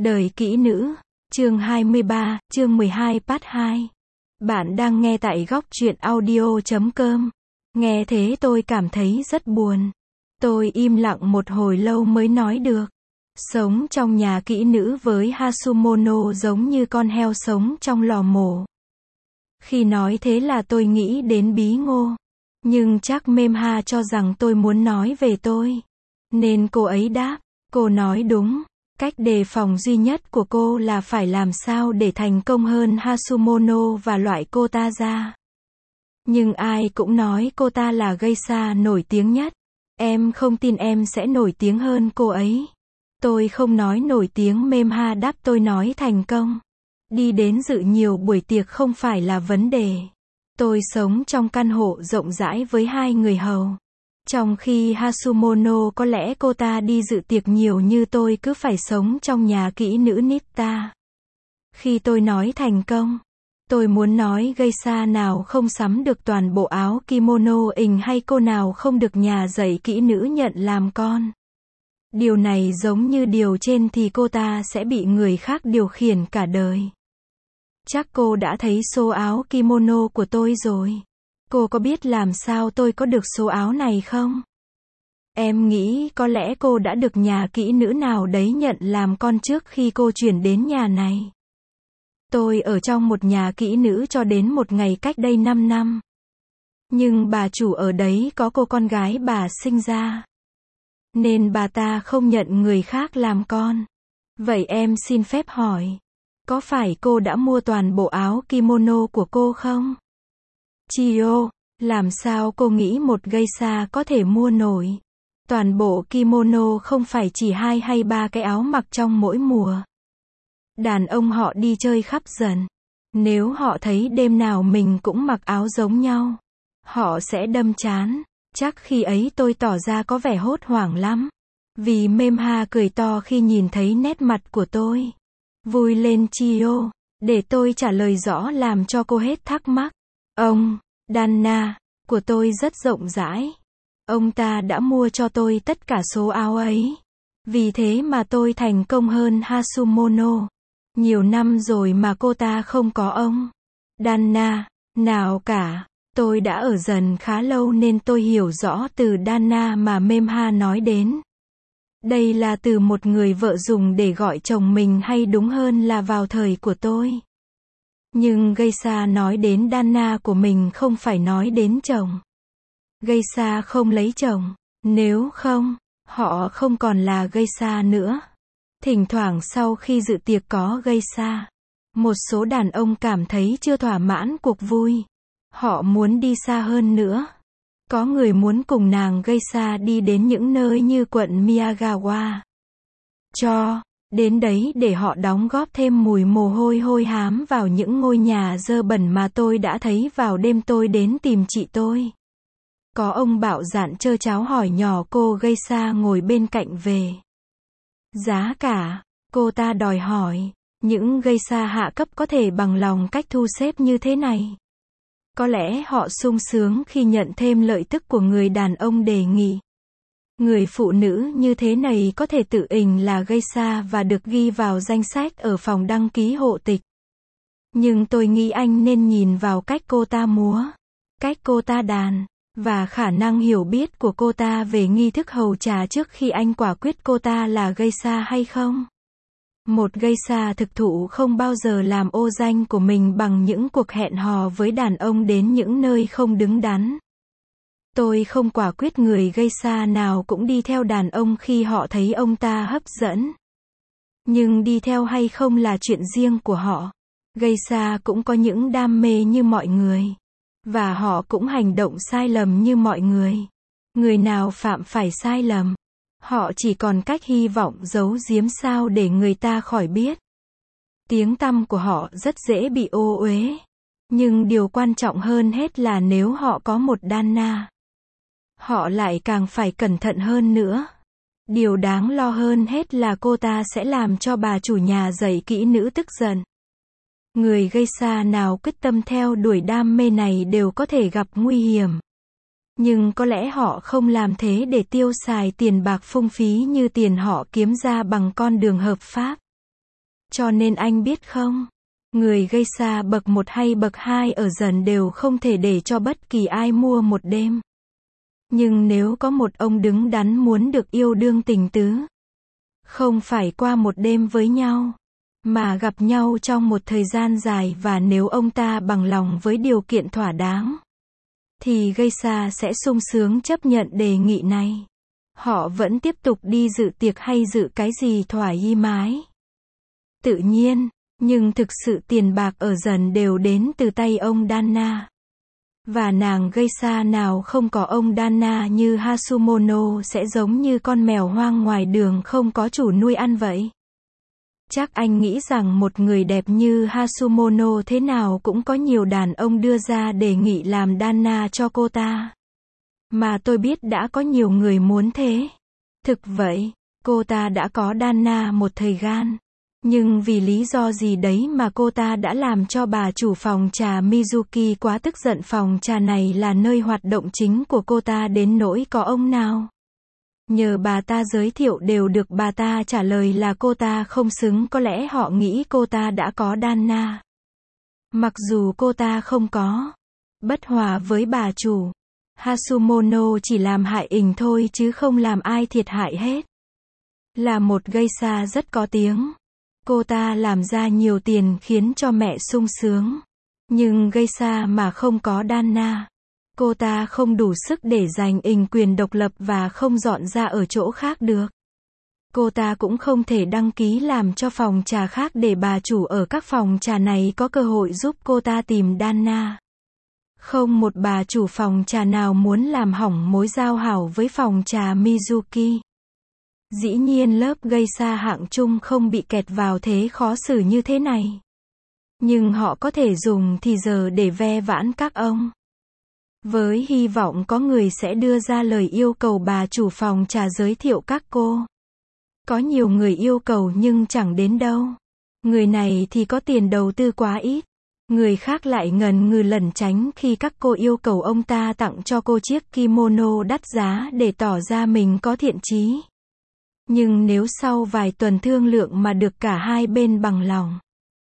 Đời kỹ nữ, chương 23, chương 12 part 2. Bạn đang nghe tại góc truyện audio.com. Nghe thế tôi cảm thấy rất buồn. Tôi im lặng một hồi lâu mới nói được. Sống trong nhà kỹ nữ với Hasumono giống như con heo sống trong lò mổ. Khi nói thế là tôi nghĩ đến Bí Ngô. Nhưng chắc Memha cho rằng tôi muốn nói về tôi. Nên cô ấy đáp, cô nói đúng. Cách đề phòng duy nhất của cô là phải làm sao để thành công hơn Hasumono và loại cô ta ra. Nhưng ai cũng nói cô ta là geisha nổi tiếng nhất. Em không tin em sẽ nổi tiếng hơn cô ấy. Tôi không nói nổi tiếng, Memha đáp, tôi nói thành công. Đi đến dự nhiều buổi tiệc không phải là vấn đề. Tôi sống trong căn hộ rộng rãi với 2 người hầu. Trong khi Hasumono có lẽ cô ta đi dự tiệc nhiều như tôi cứ phải sống trong nhà kỹ nữ Nipta. Khi tôi nói thành công, tôi muốn nói geisha nào không sắm được toàn bộ áo kimono ình hay cô nào không được nhà dạy kỹ nữ nhận làm con. Điều này giống như điều trên thì cô ta sẽ bị người khác điều khiển cả đời. Chắc cô đã thấy số áo kimono của tôi rồi. Cô có biết làm sao tôi có được số áo này không? Em nghĩ có lẽ cô đã được nhà kỹ nữ nào đấy nhận làm con trước khi cô chuyển đến nhà này. Tôi ở trong một nhà kỹ nữ cho đến một ngày cách đây 5 năm. Nhưng bà chủ ở đấy có cô con gái bà sinh ra. Nên bà ta không nhận người khác làm con. Vậy em xin phép hỏi, có phải cô đã mua toàn bộ áo kimono của cô không? Chiyo, làm sao cô nghĩ một geisha có thể mua nổi? Toàn bộ kimono không phải chỉ 2 hay 3 cái áo mặc trong mỗi mùa. Đàn ông họ đi chơi khắp dần. Nếu họ thấy đêm nào mình cũng mặc áo giống nhau, họ sẽ đâm chán. Chắc khi ấy tôi tỏ ra có vẻ hốt hoảng lắm. Vì Memha cười to khi nhìn thấy nét mặt của tôi. Vui lên Chiyo, để tôi trả lời rõ làm cho cô hết thắc mắc. Ông Danna của tôi rất rộng rãi. Ông ta đã mua cho tôi tất cả số áo ấy. Vì thế mà tôi thành công hơn Hasumono. Nhiều năm rồi mà cô ta không có ông Danna nào cả. Tôi đã ở dần khá lâu nên tôi hiểu rõ từ Danna mà Memha nói đến. Đây là từ một người vợ dùng để gọi chồng mình, hay đúng hơn là vào thời của tôi. Nhưng geisha nói đến Danna của mình không phải nói đến chồng. Geisha không lấy chồng, nếu không, họ không còn là geisha nữa. Thỉnh thoảng sau khi dự tiệc có geisha, một số đàn ông cảm thấy chưa thỏa mãn cuộc vui. Họ muốn đi xa hơn nữa. Có người muốn cùng nàng geisha đi đến những nơi như quận Miyagawa. Đến đấy để họ đóng góp thêm mùi mồ hôi hôi hám vào những ngôi nhà dơ bẩn mà tôi đã thấy vào đêm tôi đến tìm chị tôi. Có ông bạo dạn trơ cháo hỏi nhỏ cô geisha ngồi bên cạnh về giá cả. Cô ta đòi hỏi, những geisha hạ cấp có thể bằng lòng cách thu xếp như thế này. Có lẽ họ sung sướng khi nhận thêm lợi tức của người đàn ông đề nghị. Người phụ nữ như thế này có thể tự ình là geisha và được ghi vào danh sách ở phòng đăng ký hộ tịch. Nhưng tôi nghĩ anh nên nhìn vào cách cô ta múa, cách cô ta đàn, và khả năng hiểu biết của cô ta về nghi thức hầu trà trước khi anh quả quyết cô ta là geisha hay không. Một geisha thực thụ không bao giờ làm ô danh của mình bằng những cuộc hẹn hò với đàn ông đến những nơi không đứng đắn. Tôi không quả quyết người geisha nào cũng đi theo đàn ông khi họ thấy ông ta hấp dẫn. Nhưng đi theo hay không là chuyện riêng của họ. Geisha cũng có những đam mê như mọi người. Và họ cũng hành động sai lầm như mọi người. Người nào phạm phải sai lầm, họ chỉ còn cách hy vọng giấu giếm sao để người ta khỏi biết. Tiếng tăm của họ rất dễ bị ô uế. Nhưng điều quan trọng hơn hết là nếu họ có một Danna, họ lại càng phải cẩn thận hơn nữa. Điều đáng lo hơn hết là cô ta sẽ làm cho bà chủ nhà dạy kỹ nữ tức giận. Người geisha nào quyết tâm theo đuổi đam mê này đều có thể gặp nguy hiểm. Nhưng có lẽ họ không làm thế để tiêu xài tiền bạc phung phí như tiền họ kiếm ra bằng con đường hợp pháp. Cho nên anh biết không, người gây xa bậc 1 hay bậc 2 ở dần đều không thể để cho bất kỳ ai mua một đêm. Nhưng nếu có một ông đứng đắn muốn được yêu đương tình tứ, không phải qua một đêm với nhau, mà gặp nhau trong một thời gian dài, và nếu ông ta bằng lòng với điều kiện thỏa đáng, thì gây xa sẽ sung sướng chấp nhận đề nghị này. Họ vẫn tiếp tục đi dự tiệc hay dự cái gì thoải mái, tự nhiên, nhưng thực sự tiền bạc ở dần đều đến từ tay ông Dana. Và nàng gây xa nào không có ông Dana như Hasumono sẽ giống như con mèo hoang ngoài đường không có chủ nuôi ăn vậy. Chắc anh nghĩ rằng một người đẹp như Hasumono thế nào cũng có nhiều đàn ông đưa ra đề nghị làm Dana cho cô ta. Mà tôi biết đã có nhiều người muốn thế. Thực vậy, cô ta đã có Dana một thời gian. Nhưng vì lý do gì đấy mà cô ta đã làm cho bà chủ phòng trà Mizuki quá tức giận. Phòng trà này là nơi hoạt động chính của cô ta đến nỗi có ông nào nhờ bà ta giới thiệu đều được bà ta trả lời là cô ta không xứng. Có lẽ họ nghĩ cô ta đã có Dana, mặc dù cô ta không có. Bất hòa với bà chủ, Hasumono chỉ làm hại ình thôi chứ không làm ai thiệt hại hết. Là một geisha rất có tiếng, cô ta làm ra nhiều tiền khiến cho mẹ sung sướng. Nhưng geisha mà không có Dana, cô ta không đủ sức để giành ình quyền độc lập và không dọn ra ở chỗ khác được. Cô ta cũng không thể đăng ký làm cho phòng trà khác để bà chủ ở các phòng trà này có cơ hội giúp cô ta tìm Dana. Không một bà chủ phòng trà nào muốn làm hỏng mối giao hảo với phòng trà Mizuki. Dĩ nhiên lớp geisha hạng trung không bị kẹt vào thế khó xử như thế này. Nhưng họ có thể dùng thì giờ để ve vãn các ông. Với hy vọng có người sẽ đưa ra lời yêu cầu bà chủ phòng trà giới thiệu các cô. Có nhiều người yêu cầu nhưng chẳng đến đâu. Người này thì có tiền đầu tư quá ít. Người khác lại ngần ngừ lẩn tránh khi các cô yêu cầu ông ta tặng cho cô chiếc kimono đắt giá để tỏ ra mình có thiện chí. Nhưng nếu sau vài tuần thương lượng mà được cả hai bên bằng lòng,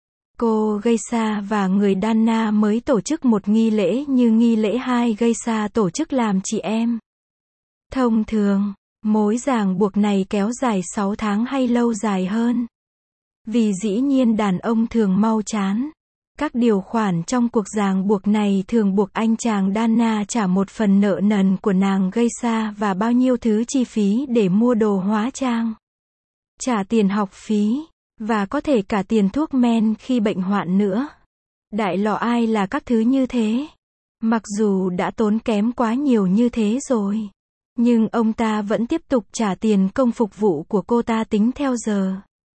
cô geisha và người Dana mới tổ chức một nghi lễ như nghi lễ hai geisha tổ chức làm chị em. Thông thường, mối ràng buộc này kéo dài 6 tháng hay lâu dài hơn. Vì dĩ nhiên đàn ông thường mau chán. Các điều khoản trong cuộc ràng buộc này thường buộc anh chàng Dana trả một phần nợ nần của nàng geisha và bao nhiêu thứ chi phí để mua đồ hóa trang, trả tiền học phí, và có thể cả tiền thuốc men khi bệnh hoạn nữa. Đại lọ ai là các thứ như thế. Mặc dù đã tốn kém quá nhiều như thế rồi, nhưng ông ta vẫn tiếp tục trả tiền công phục vụ của cô ta tính theo giờ.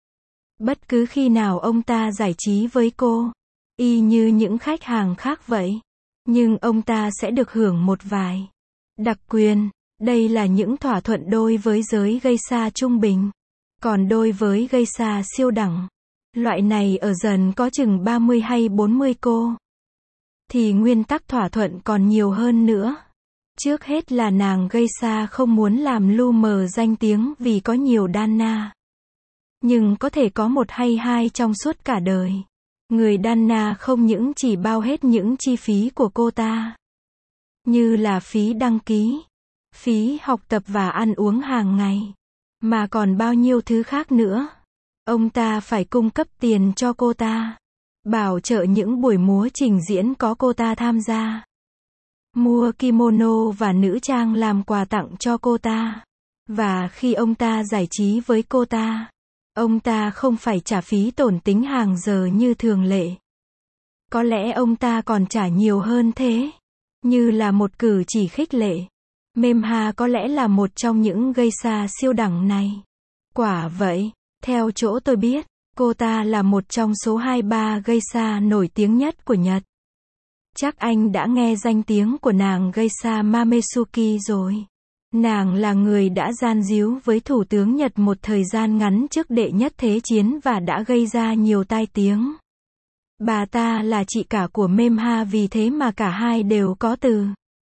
Bất cứ khi nào ông ta giải trí với cô, y như những khách hàng khác vậy. Nhưng ông ta sẽ được hưởng một vài đặc quyền. Đây là những thỏa thuận đôi với giới geisha trung bình. Còn đôi với geisha siêu đẳng, loại này ở dần có chừng 30 hay 40 cô, thì nguyên tắc thỏa thuận còn nhiều hơn nữa. Trước hết là nàng geisha không muốn làm lu mờ danh tiếng vì có nhiều Dana. Nhưng có thể có một hay hai trong suốt cả đời. Người Dana không những chỉ bao hết những chi phí của cô ta, như là phí đăng ký, phí học tập và ăn uống hàng ngày, mà còn bao nhiêu thứ khác nữa. Ông ta phải cung cấp tiền cho cô ta, bảo trợ những buổi múa trình diễn có cô ta tham gia, mua kimono và nữ trang làm quà tặng cho cô ta. Và khi ông ta giải trí với cô ta, ông ta không phải trả phí tổn tính hàng giờ như thường lệ. Có lẽ ông ta còn trả nhiều hơn thế, như là một cử chỉ khích lệ. Memha có lẽ là một trong những geisha siêu đẳng này. Quả vậy, theo chỗ tôi biết, cô ta là một trong số 2-3 geisha nổi tiếng nhất của Nhật. Chắc anh đã nghe danh tiếng của nàng geisha Mamesuki rồi. Nàng là người đã gian díu với thủ tướng Nhật một thời gian ngắn trước Đệ Nhất Thế Chiến và đã gây ra nhiều tai tiếng. Bà ta là chị cả của Memha, vì thế mà cả hai đều có từ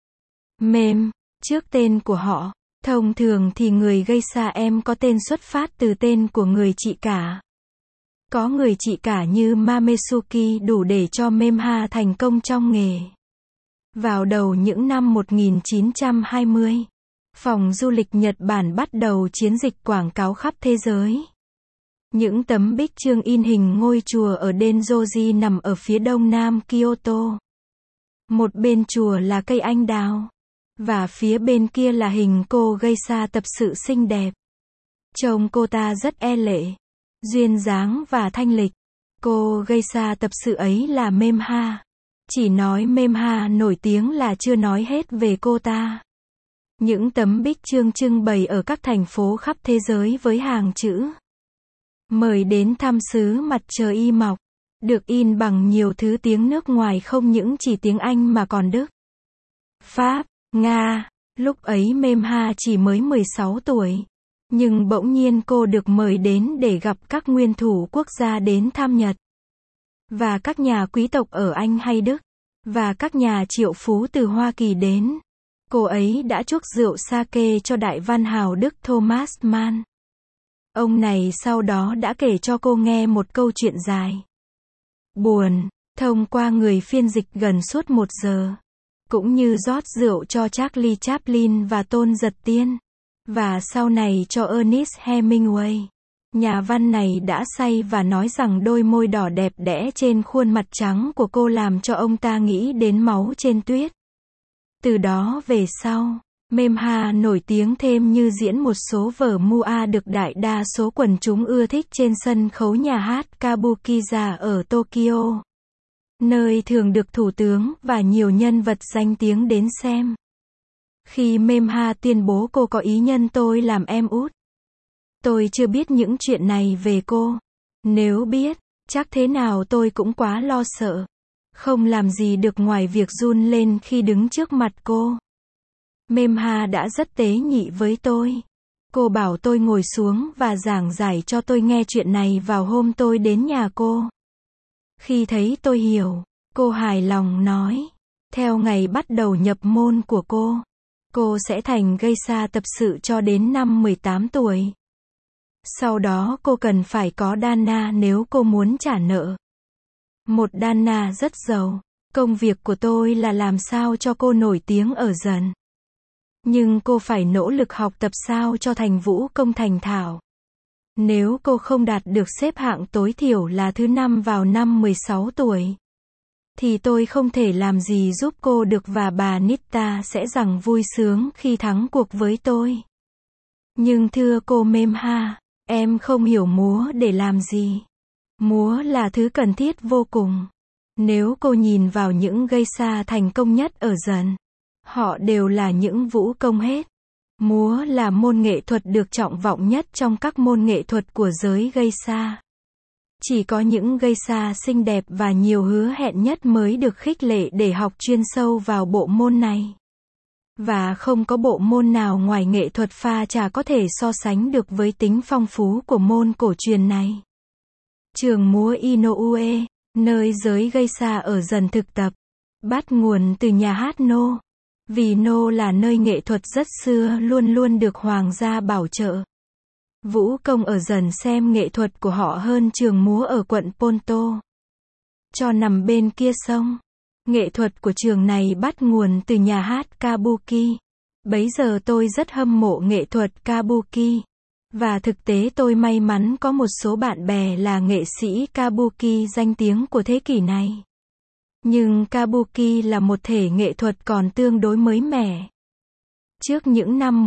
Mem trước tên của họ. Thông thường thì người geisha em có tên xuất phát từ tên của người chị cả. Có người chị cả như Mamesuki đủ để cho Memha thành công trong nghề. Vào đầu những năm 1920, phòng du lịch Nhật Bản bắt đầu chiến dịch quảng cáo khắp thế giới. Những tấm bích chương in hình ngôi chùa ở Denzoji nằm ở phía đông nam Kyoto. Một bên chùa là cây anh đào, và phía bên kia là hình cô geisha tập sự xinh đẹp. Trông cô ta rất e lệ, duyên dáng và thanh lịch. Cô geisha tập sự ấy là Memha. Chỉ nói Memha nổi tiếng là chưa nói hết về cô ta. Những tấm bích chương trưng bày ở các thành phố khắp thế giới với hàng chữ mời đến thăm xứ mặt trời y mọc, được in bằng nhiều thứ tiếng nước ngoài, không những chỉ tiếng Anh mà còn Đức, Pháp, Nga. Lúc ấy Memha chỉ mới 16 tuổi. Nhưng bỗng nhiên cô được mời đến để gặp các nguyên thủ quốc gia đến thăm Nhật. Và các nhà quý tộc ở Anh hay Đức. Và các nhà triệu phú từ Hoa Kỳ đến. Cô ấy đã chuốc rượu sake cho đại văn hào Đức Thomas Mann. Ông này sau đó đã kể cho cô nghe một câu chuyện dài, buồn, thông qua người phiên dịch gần suốt 1 giờ. Cũng như rót rượu cho Charlie Chaplin và Tôn Giật Tiên. Và sau này cho Ernest Hemingway. Nhà văn này đã say và nói rằng đôi môi đỏ đẹp đẽ trên khuôn mặt trắng của cô làm cho ông ta nghĩ đến máu trên tuyết. Từ đó về sau, Memha nổi tiếng thêm như diễn một số vở mua được đại đa số quần chúng ưa thích trên sân khấu nhà hát Kabukiza ở Tokyo, nơi thường được thủ tướng và nhiều nhân vật danh tiếng đến xem. Khi Memha tuyên bố cô có ý nhân tôi làm em út, tôi chưa biết những chuyện này về cô. Nếu biết, chắc thế nào tôi cũng quá lo sợ. Không làm gì được ngoài việc run lên khi đứng trước mặt cô. Memha đã rất tế nhị với tôi. Cô bảo tôi ngồi xuống và giảng giải cho tôi nghe chuyện này vào hôm tôi đến nhà cô. Khi thấy tôi hiểu, cô hài lòng nói, theo ngày bắt đầu nhập môn của cô sẽ thành geisha tập sự cho đến năm 18 tuổi. Sau đó cô cần phải có Dana nếu cô muốn trả nợ. Một Dana rất giàu. Công việc của tôi là làm sao cho cô nổi tiếng ở dần. Nhưng cô phải nỗ lực học tập sao cho thành vũ công thành thạo. Nếu cô không đạt được xếp hạng tối thiểu là thứ 5 vào năm 16 tuổi, thì tôi không thể làm gì giúp cô được và bà Nita sẽ rằng vui sướng khi thắng cuộc với tôi. Nhưng thưa cô Memha, em không hiểu múa để làm gì. Múa là thứ cần thiết vô cùng. Nếu cô nhìn vào những geisha thành công nhất ở dần, họ đều là những vũ công hết. Múa là môn nghệ thuật được trọng vọng nhất trong các môn nghệ thuật của giới geisha. Chỉ có những geisha xinh đẹp và nhiều hứa hẹn nhất mới được khích lệ để học chuyên sâu vào bộ môn này. Và không có bộ môn nào ngoài nghệ thuật pha trà có thể so sánh được với tính phong phú của môn cổ truyền này. Trường múa Inoue, nơi giới geisha ở dần thực tập, bắt nguồn từ nhà hát No. Vì No là nơi nghệ thuật rất xưa luôn luôn được hoàng gia bảo trợ. Vũ công ở dần xem nghệ thuật của họ hơn trường múa ở quận Ponto, cho nằm bên kia sông. Nghệ thuật của trường này bắt nguồn từ nhà hát Kabuki. Bấy giờ tôi rất hâm mộ nghệ thuật Kabuki. Và thực tế tôi may mắn có một số bạn bè là nghệ sĩ Kabuki danh tiếng của thế kỷ này. Nhưng Kabuki là một thể nghệ thuật còn tương đối mới mẻ. Trước những năm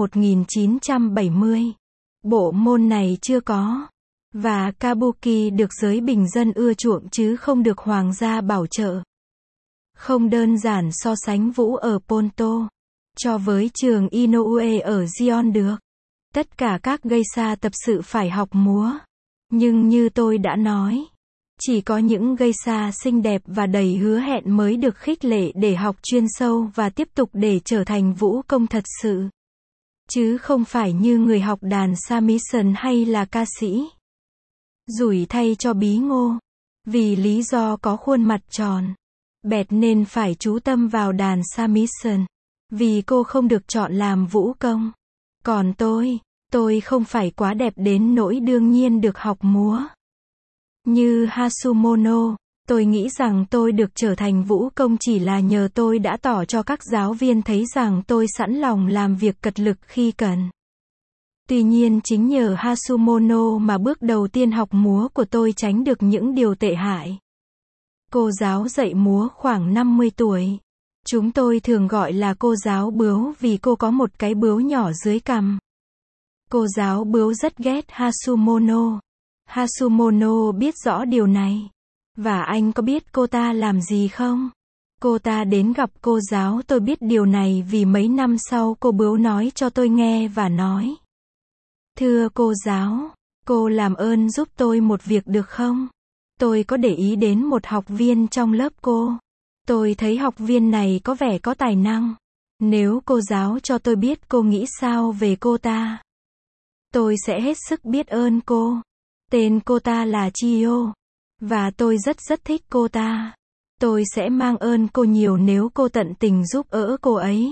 1970, bộ môn này chưa có. Và Kabuki được giới bình dân ưa chuộng chứ không được hoàng gia bảo trợ. Không đơn giản so sánh vũ ở Ponto cho với trường Inoue ở Gion được. Tất cả các geisha tập sự phải học múa. Nhưng như tôi đã nói, chỉ có những geisha xinh đẹp và đầy hứa hẹn mới được khích lệ để học chuyên sâu và tiếp tục để trở thành vũ công thật sự. Chứ không phải như người học đàn samisen hay là ca sĩ. Rủi thay cho Bí Ngô. Vì lý do có khuôn mặt tròn, bẹt nên phải chú tâm vào đàn samisen. Vì cô không được chọn làm vũ công. Còn tôi không phải quá đẹp đến nỗi đương nhiên được học múa. Như Hasumono, tôi nghĩ rằng tôi được trở thành vũ công chỉ là nhờ tôi đã tỏ cho các giáo viên thấy rằng tôi sẵn lòng làm việc cật lực khi cần. Tuy nhiên chính nhờ Hasumono mà bước đầu tiên học múa của tôi tránh được những điều tệ hại. Cô giáo dạy múa khoảng 50 tuổi. Chúng tôi thường gọi là cô giáo bướu vì cô có một cái bướu nhỏ dưới cằm. Cô giáo bướu rất ghét Hasumono. Hasumono biết rõ điều này. Và anh có biết cô ta làm gì không? Cô ta đến gặp cô giáo tôi biết điều này vì mấy năm sau cô bướu nói cho tôi nghe và nói. Thưa cô giáo, cô làm ơn giúp tôi một việc được không? Tôi có để ý đến một học viên trong lớp cô. Tôi thấy học viên này có vẻ có tài năng. Nếu cô giáo cho tôi biết cô nghĩ sao về cô ta, tôi sẽ hết sức biết ơn cô. Tên cô ta là Chio. Và tôi rất thích cô ta. Tôi sẽ mang ơn cô nhiều nếu cô tận tình giúp đỡ cô ấy.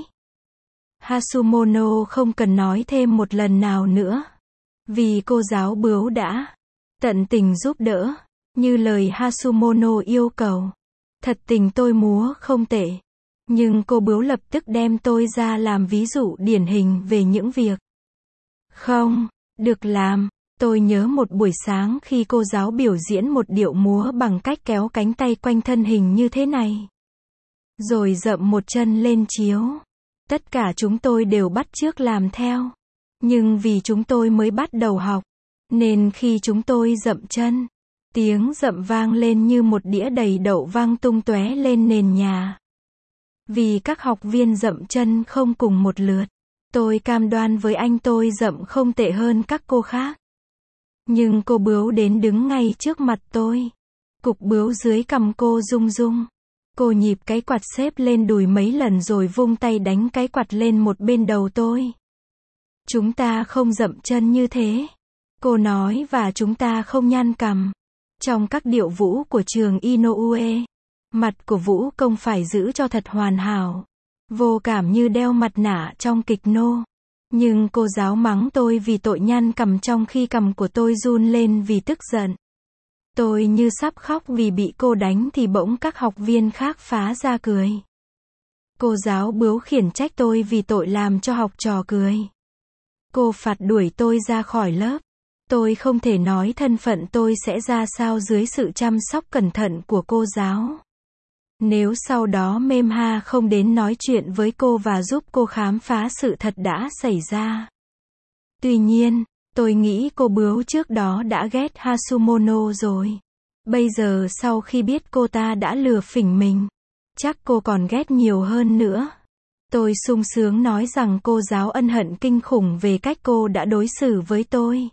Hasumono không cần nói thêm một lần nào nữa. Vì cô giáo bướu đã tận tình giúp đỡ, như lời Hasumono yêu cầu. Thật tình tôi múa không tệ. Nhưng cô bướu lập tức đem tôi ra làm ví dụ điển hình về những việc không được làm. Tôi nhớ một buổi sáng khi cô giáo biểu diễn một điệu múa bằng cách kéo cánh tay quanh thân hình như thế này. Rồi dậm một chân lên chiếu. Tất cả chúng tôi đều bắt chước làm theo. Nhưng vì chúng tôi mới bắt đầu học, nên khi chúng tôi dậm chân, tiếng dậm vang lên như một đĩa đầy đậu vang tung tóe lên nền nhà. Vì các học viên dậm chân không cùng một lượt, tôi cam đoan với anh tôi dậm không tệ hơn các cô khác. Nhưng cô bướu đến đứng ngay trước mặt tôi. Cục bướu dưới cằm cô rung rung. Cô nhịp cái quạt xếp lên đùi mấy lần rồi vung tay đánh cái quạt lên một bên đầu tôi. Chúng ta không dậm chân như thế. Cô nói và chúng ta không nhăn cằm. Trong các điệu vũ của trường Inoue, mặt của vũ công phải giữ cho thật hoàn hảo. Vô cảm như đeo mặt nạ trong kịch nô. Nhưng cô giáo mắng tôi vì tội nhăn cằm trong khi cằm của tôi run lên vì tức giận. Tôi như sắp khóc vì bị cô đánh thì bỗng các học viên khác phá ra cười. Cô giáo bướu khiển trách tôi vì tội làm cho học trò cười. Cô phạt đuổi tôi ra khỏi lớp. Tôi không thể nói thân phận tôi sẽ ra sao dưới sự chăm sóc cẩn thận của cô giáo. Nếu sau đó Memha không đến nói chuyện với cô và giúp cô khám phá sự thật đã xảy ra. Tuy nhiên, tôi nghĩ cô bướu trước đó đã ghét Hasumono rồi. Bây giờ sau khi biết cô ta đã lừa phỉnh mình, chắc cô còn ghét nhiều hơn nữa. Tôi sung sướng nói rằng cô giáo ân hận kinh khủng về cách cô đã đối xử với tôi.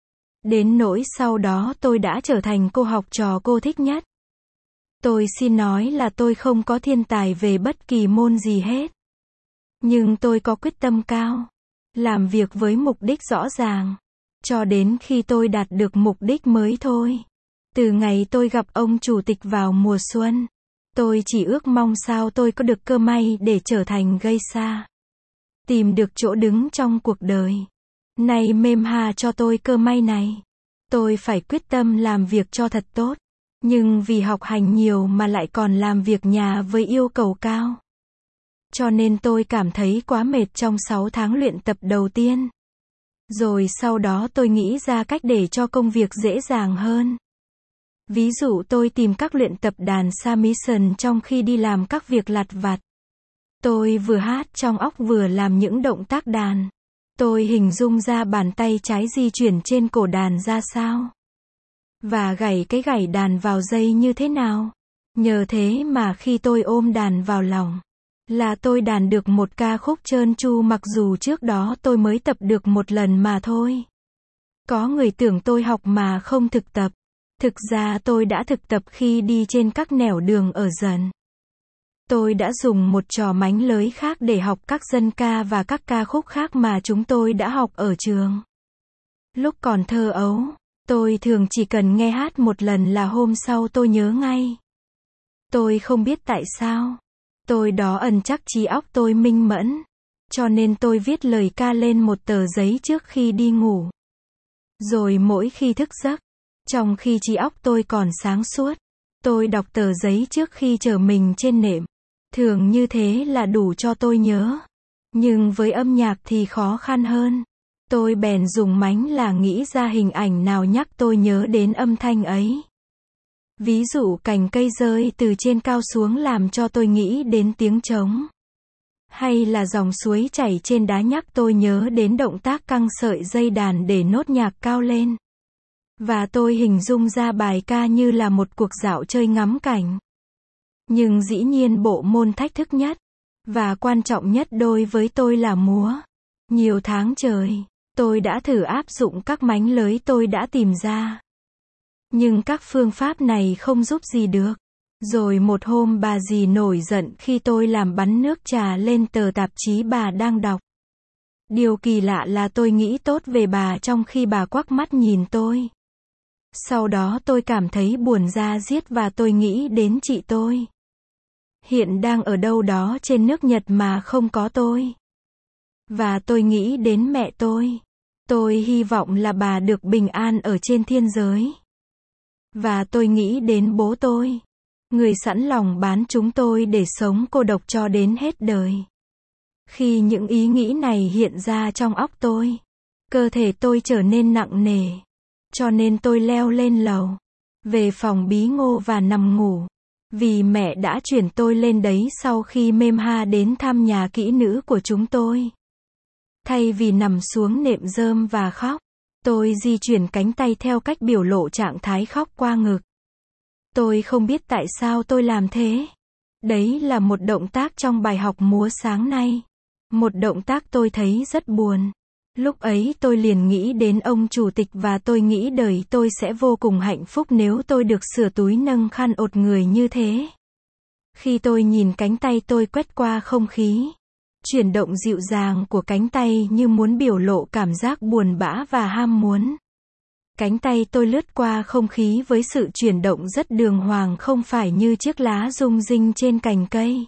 Đến nỗi sau đó tôi đã trở thành cô học trò cô thích nhất. Tôi xin nói là tôi không có thiên tài về bất kỳ môn gì hết. Nhưng tôi có quyết tâm cao. Làm việc với mục đích rõ ràng. Cho đến khi tôi đạt được mục đích mới thôi. Từ ngày tôi gặp ông chủ tịch vào mùa xuân, tôi chỉ ước mong sao tôi có được cơ may để trở thành geisha. Tìm được chỗ đứng trong cuộc đời. Này Memha cho tôi cơ may này. Tôi phải quyết tâm làm việc cho thật tốt. Nhưng vì học hành nhiều mà lại còn làm việc nhà với yêu cầu cao. Cho nên tôi cảm thấy quá mệt trong 6 tháng luyện tập đầu tiên. Rồi sau đó tôi nghĩ ra cách để cho công việc dễ dàng hơn. Ví dụ tôi tìm các luyện tập đàn samisen trong khi đi làm các việc lặt vặt. Tôi vừa hát trong óc vừa làm những động tác đàn. Tôi hình dung ra bàn tay trái di chuyển trên cổ đàn ra sao. Và gảy cái gảy đàn vào dây như thế nào. Nhờ thế mà khi tôi ôm đàn vào lòng, là tôi đàn được một ca khúc trơn tru mặc dù trước đó tôi mới tập được một lần mà thôi. Có người tưởng tôi học mà không thực tập. Thực ra tôi đã thực tập khi đi trên các nẻo đường ở dần. Tôi đã dùng một trò mánh lới khác để học các dân ca và các ca khúc khác mà chúng tôi đã học ở trường. Lúc còn thơ ấu, tôi thường chỉ cần nghe hát một lần là hôm sau tôi nhớ ngay. Tôi không biết tại sao. Tôi đó ẩn chắc trí óc tôi minh mẫn. Cho nên tôi viết lời ca lên một tờ giấy trước khi đi ngủ. Rồi mỗi khi thức giấc, Trong khi trí óc tôi còn sáng suốt, tôi đọc tờ giấy trước khi chở mình trên nệm. Thường như thế là đủ cho tôi nhớ. Nhưng với âm nhạc thì khó khăn hơn. Tôi bèn dùng mánh là nghĩ ra hình ảnh nào nhắc tôi nhớ đến âm thanh ấy. Ví dụ cành cây rơi từ trên cao xuống làm cho tôi nghĩ đến tiếng trống. Hay là dòng suối chảy trên đá nhắc tôi nhớ đến động tác căng sợi dây đàn để nốt nhạc cao lên. Và tôi hình dung ra bài ca như là một cuộc dạo chơi ngắm cảnh. Nhưng dĩ nhiên bộ môn thách thức nhất, và quan trọng nhất đối với tôi là múa. Nhiều tháng trời, tôi đã thử áp dụng các mánh lới tôi đã tìm ra. Nhưng các phương pháp này không giúp gì được. Rồi một hôm bà dì nổi giận khi tôi làm bắn nước trà lên tờ tạp chí bà đang đọc. Điều kỳ lạ là tôi nghĩ tốt về bà trong khi bà quắc mắt nhìn tôi. Sau đó tôi cảm thấy buồn da diết và tôi nghĩ đến chị tôi. Hiện đang ở đâu đó trên nước Nhật mà không có tôi. Và tôi nghĩ đến mẹ tôi. Tôi hy vọng là bà được bình an ở trên thiên giới. Và tôi nghĩ đến bố tôi. Người sẵn lòng bán chúng tôi để sống cô độc cho đến hết đời. Khi những ý nghĩ này hiện ra trong óc tôi, cơ thể tôi trở nên nặng nề. Cho nên tôi leo lên lầu, về phòng bí ngô và nằm ngủ. Vì mẹ đã chuyển tôi lên đấy sau khi mêm ha đến thăm nhà kỹ nữ của chúng tôi. Thay vì nằm xuống nệm rơm và khóc, tôi di chuyển cánh tay theo cách biểu lộ trạng thái khóc qua ngực. Tôi không biết tại sao tôi làm thế. Đấy là một động tác trong bài học múa sáng nay. Một động tác tôi thấy rất buồn. Lúc ấy tôi liền nghĩ đến ông chủ tịch và tôi nghĩ đời tôi sẽ vô cùng hạnh phúc nếu tôi được sửa túi nâng khăn ột người như thế. Khi tôi nhìn cánh tay tôi quét qua không khí, chuyển động dịu dàng của cánh tay như muốn biểu lộ cảm giác buồn bã và ham muốn. Cánh tay tôi lướt qua không khí với sự chuyển động rất đường hoàng, không phải như chiếc lá rung rinh trên cành cây,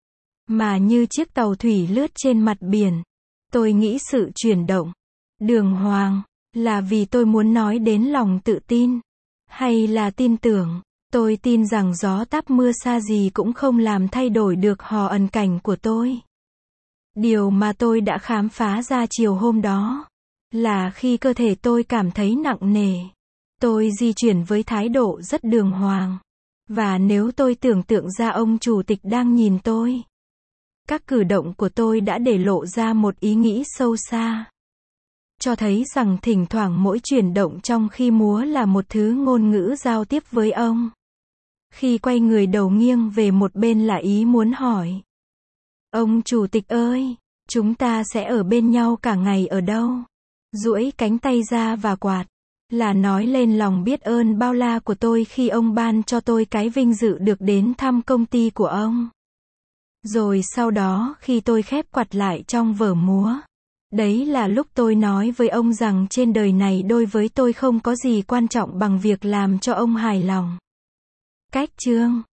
mà như chiếc tàu thủy lướt trên mặt biển. Tôi nghĩ sự chuyển động đường hoàng là vì tôi muốn nói đến lòng tự tin, hay là tin tưởng. Tôi tin rằng gió táp mưa xa gì cũng không làm thay đổi được hò ẩn cảnh của tôi. Điều mà tôi đã khám phá ra chiều hôm đó là khi cơ thể tôi cảm thấy nặng nề, tôi di chuyển với thái độ rất đường hoàng. Và nếu tôi tưởng tượng ra ông chủ tịch đang nhìn tôi, các cử động của tôi đã để lộ ra một ý nghĩ sâu xa. Cho thấy rằng thỉnh thoảng mỗi chuyển động trong khi múa là một thứ ngôn ngữ giao tiếp với ông. Khi quay người đầu nghiêng về một bên là ý muốn hỏi: ông chủ tịch ơi, chúng ta sẽ ở bên nhau cả ngày ở đâu? Duỗi cánh tay ra và quạt, là nói lên lòng biết ơn bao la của tôi khi ông ban cho tôi cái vinh dự được đến thăm công ty của ông. Rồi sau đó khi tôi khép quạt lại trong vở múa, đấy là lúc tôi nói với ông rằng trên đời này đối với tôi không có gì quan trọng bằng việc làm cho ông hài lòng. Cách chương